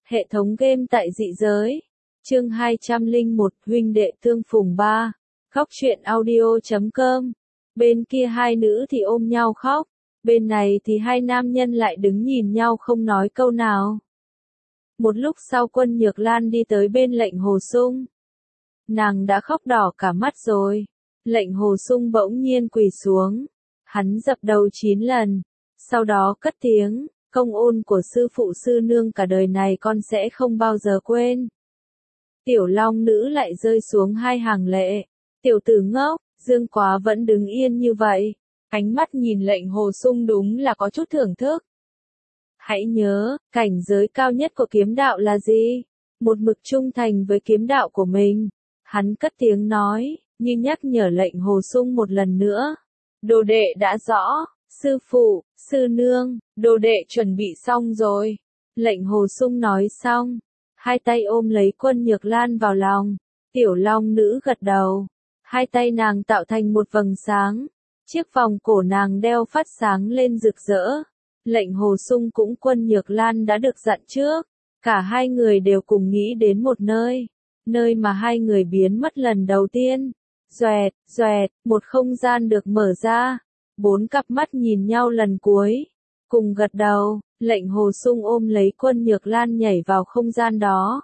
Hệ thống game tại dị giới. Chương 201 huynh đệ tương phùng 3. Khóc chuyện audio.com. Bên kia hai nữ thì ôm nhau khóc. Bên này thì hai nam nhân lại đứng nhìn nhau không nói câu nào. Một lúc sau Quân Nhược Lan đi tới bên Lệnh Hồ Sung. Nàng đã khóc đỏ cả mắt rồi. Lệnh Hồ Sung bỗng nhiên quỳ xuống. Hắn dập đầu 9 lần. Sau đó cất tiếng, công ơn của sư phụ sư nương cả đời này con sẽ không bao giờ quên. Tiểu Long nữ lại rơi xuống hai hàng lệ. Tiểu tử ngốc, Dương Quá vẫn đứng yên như vậy. Ánh mắt nhìn Lệnh Hồ Sung đúng là có chút thưởng thức. Hãy nhớ, cảnh giới cao nhất của kiếm đạo là gì? Một mực trung thành với kiếm đạo của mình. Hắn cất tiếng nói, như nhắc nhở Lệnh Hồ Sung một lần nữa. Đồ đệ đã rõ, sư phụ, sư nương, đồ đệ chuẩn bị xong rồi. Lệnh Hồ Sung nói xong, hai tay ôm lấy Quân Nhược Lan vào lòng. Tiểu Long nữ gật đầu. Hai tay nàng tạo thành một vầng sáng. Chiếc vòng cổ nàng đeo phát sáng lên rực rỡ. Lệnh Hồ Sung cũng Quân Nhược Lan đã được dặn trước. Cả hai người đều cùng nghĩ đến một nơi. Nơi mà hai người biến mất lần đầu tiên. Doẹt, doẹt, một không gian được mở ra. 4 cặp mắt nhìn nhau lần cuối. Cùng gật đầu, Lệnh Hồ Sung ôm lấy Quân Nhược Lan nhảy vào không gian đó.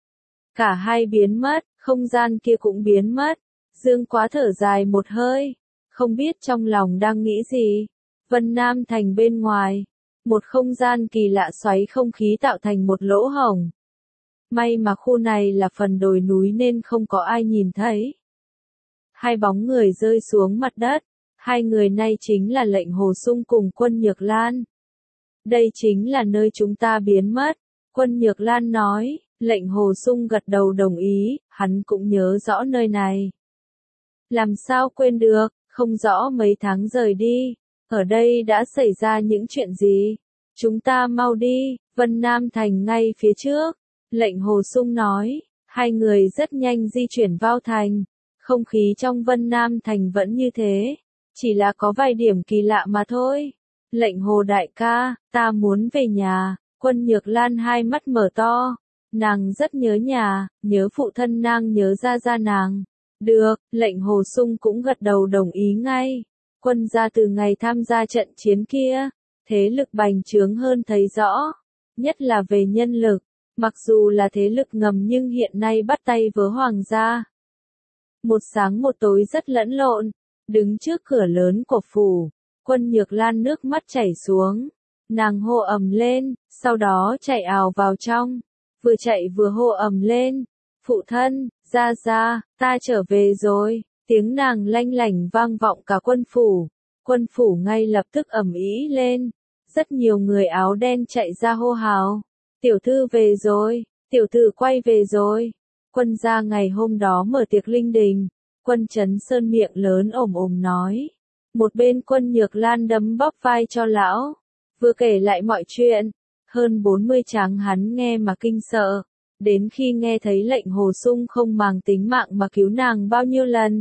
Cả hai biến mất, không gian kia cũng biến mất. Dương Quá thở dài một hơi. Không biết trong lòng đang nghĩ gì. Vân Nam Thành bên ngoài. Một không gian kỳ lạ xoáy không khí tạo thành một lỗ hổng. May mà khu này là phần đồi núi nên không có ai nhìn thấy. Hai bóng người rơi xuống mặt đất. Hai người này chính là Lệnh Hồ Sung cùng Quân Nhược Lan. Đây chính là nơi chúng ta biến mất. Quân Nhược Lan nói. Lệnh Hồ Sung gật đầu đồng ý, hắn cũng nhớ rõ nơi này. Làm sao quên được, không rõ mấy tháng rời đi. Ở đây đã xảy ra những chuyện gì? Chúng ta mau đi, Vân Nam Thành ngay phía trước. Lệnh Hồ Sung nói. Hai người rất nhanh di chuyển vào thành. Không khí trong Vân Nam Thành vẫn như thế. Chỉ là có vài điểm kỳ lạ mà thôi. Lệnh Hồ đại ca, ta muốn về nhà. Quân Nhược Lan hai mắt mở to. Nàng rất nhớ nhà, nhớ phụ thân nàng, nhớ gia nàng. Được, Lệnh Hồ Sung cũng gật đầu đồng ý ngay. Quân gia từ ngày tham gia trận chiến kia, thế lực bành trướng hơn thấy rõ. Nhất là về nhân lực, mặc dù là thế lực ngầm nhưng hiện nay bắt tay với hoàng gia. Một sáng một tối rất lẫn lộn. Đứng trước cửa lớn của phủ, Quân Nhược Lan nước mắt chảy xuống. Nàng hô ầm lên, sau đó chạy ào vào trong. Vừa chạy vừa hô ầm lên. Phụ thân, gia gia, ta trở về rồi. Tiếng nàng lanh lảnh vang vọng cả quân phủ. Quân phủ ngay lập tức ầm ĩ lên. Rất nhiều người áo đen chạy ra hô hào. Tiểu thư về rồi, tiểu tử quay về rồi. Quân gia ngày hôm đó mở tiệc linh đình. Quân Trấn Sơn miệng lớn ồm ồm nói. Một bên Quân Nhược Lan đấm bóp vai cho lão. Vừa kể lại mọi chuyện. Hơn 40 tráng hắn nghe mà kinh sợ. Đến khi nghe thấy Lệnh Hồ Sung không màng tính mạng mà cứu nàng bao nhiêu lần.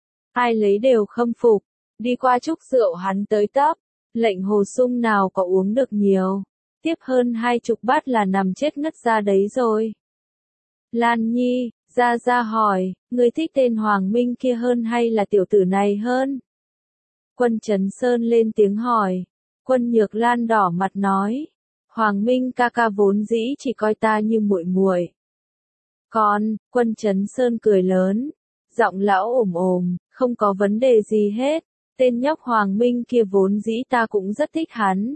Ai lấy đều khâm phục. Đi qua chúc rượu hắn tới tấp. Lệnh Hồ Sung nào có uống được nhiều. Tiếp hơn 20 bát là nằm chết ngất ra đấy rồi. Lan Nhi, Gia hỏi, ngươi thích tên Hoàng Minh kia hơn hay là tiểu tử này hơn? Quân Trấn Sơn lên tiếng hỏi. Quân Nhược Lan đỏ mặt nói. Hoàng Minh ca ca vốn dĩ chỉ coi ta như muội muội. Còn, Quân Trấn Sơn cười lớn. Giọng lão ồm ồm, không có vấn đề gì hết. Tên nhóc Hoàng Minh kia vốn dĩ ta cũng rất thích hắn.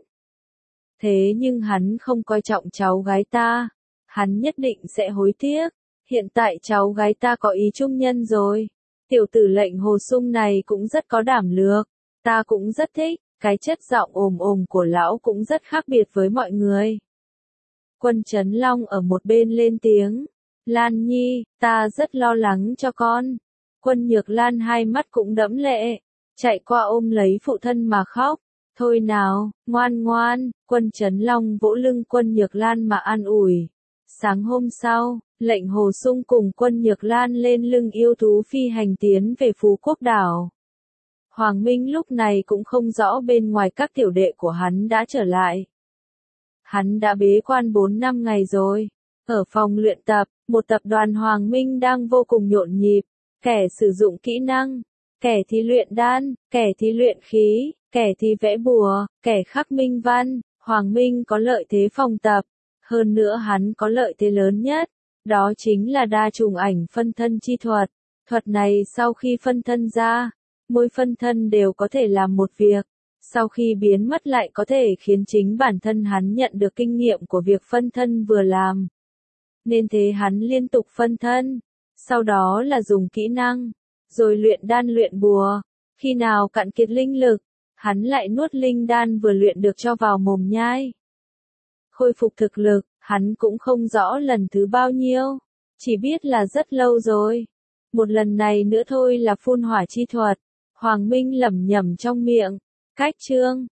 Thế nhưng hắn không coi trọng cháu gái ta. Hắn nhất định sẽ hối tiếc. Hiện tại cháu gái ta có ý trung nhân rồi. Tiểu tử Lệnh Hồ Sung này cũng rất có đảm lược. Ta cũng rất thích. Cái chất giọng ồm ồm của lão cũng rất khác biệt với mọi người. Quân Trấn Long ở một bên lên tiếng. Lan Nhi, ta rất lo lắng cho con. Quân Nhược Lan hai mắt cũng đẫm lệ. Chạy qua ôm lấy phụ thân mà khóc. Thôi nào, ngoan ngoan. Quân Trấn Long vỗ lưng Quân Nhược Lan mà an ủi. Sáng hôm sau, Lệnh Hồ Sung cùng Quân Nhược Lan lên lưng yêu thú phi hành tiến về Phú Quốc đảo. Hoàng Minh lúc này cũng không rõ bên ngoài các tiểu đệ của hắn đã trở lại. Hắn đã bế quan 4 năm ngày rồi. Ở phòng luyện tập, một tập đoàn Hoàng Minh đang vô cùng nhộn nhịp, kẻ sử dụng kỹ năng, kẻ thì luyện đan, kẻ thì luyện khí, kẻ thì vẽ bùa, kẻ khắc minh văn. Hoàng Minh có lợi thế phòng tập, hơn nữa hắn có lợi thế lớn nhất, đó chính là đa trùng ảnh phân thân chi thuật. Thuật này sau khi phân thân ra, mỗi phân thân đều có thể làm một việc, sau khi biến mất lại có thể khiến chính bản thân hắn nhận được kinh nghiệm của việc phân thân vừa làm. Nên thế hắn liên tục phân thân, sau đó là dùng kỹ năng, rồi luyện đan luyện bùa, khi nào cạn kiệt linh lực, hắn lại nuốt linh đan vừa luyện được cho vào mồm nhai. Khôi phục thực lực, hắn cũng không rõ lần thứ bao nhiêu, chỉ biết là rất lâu rồi. Một lần này nữa thôi là phun hỏa chi thuật. Hoàng Minh lẩm nhẩm trong miệng. Cách chương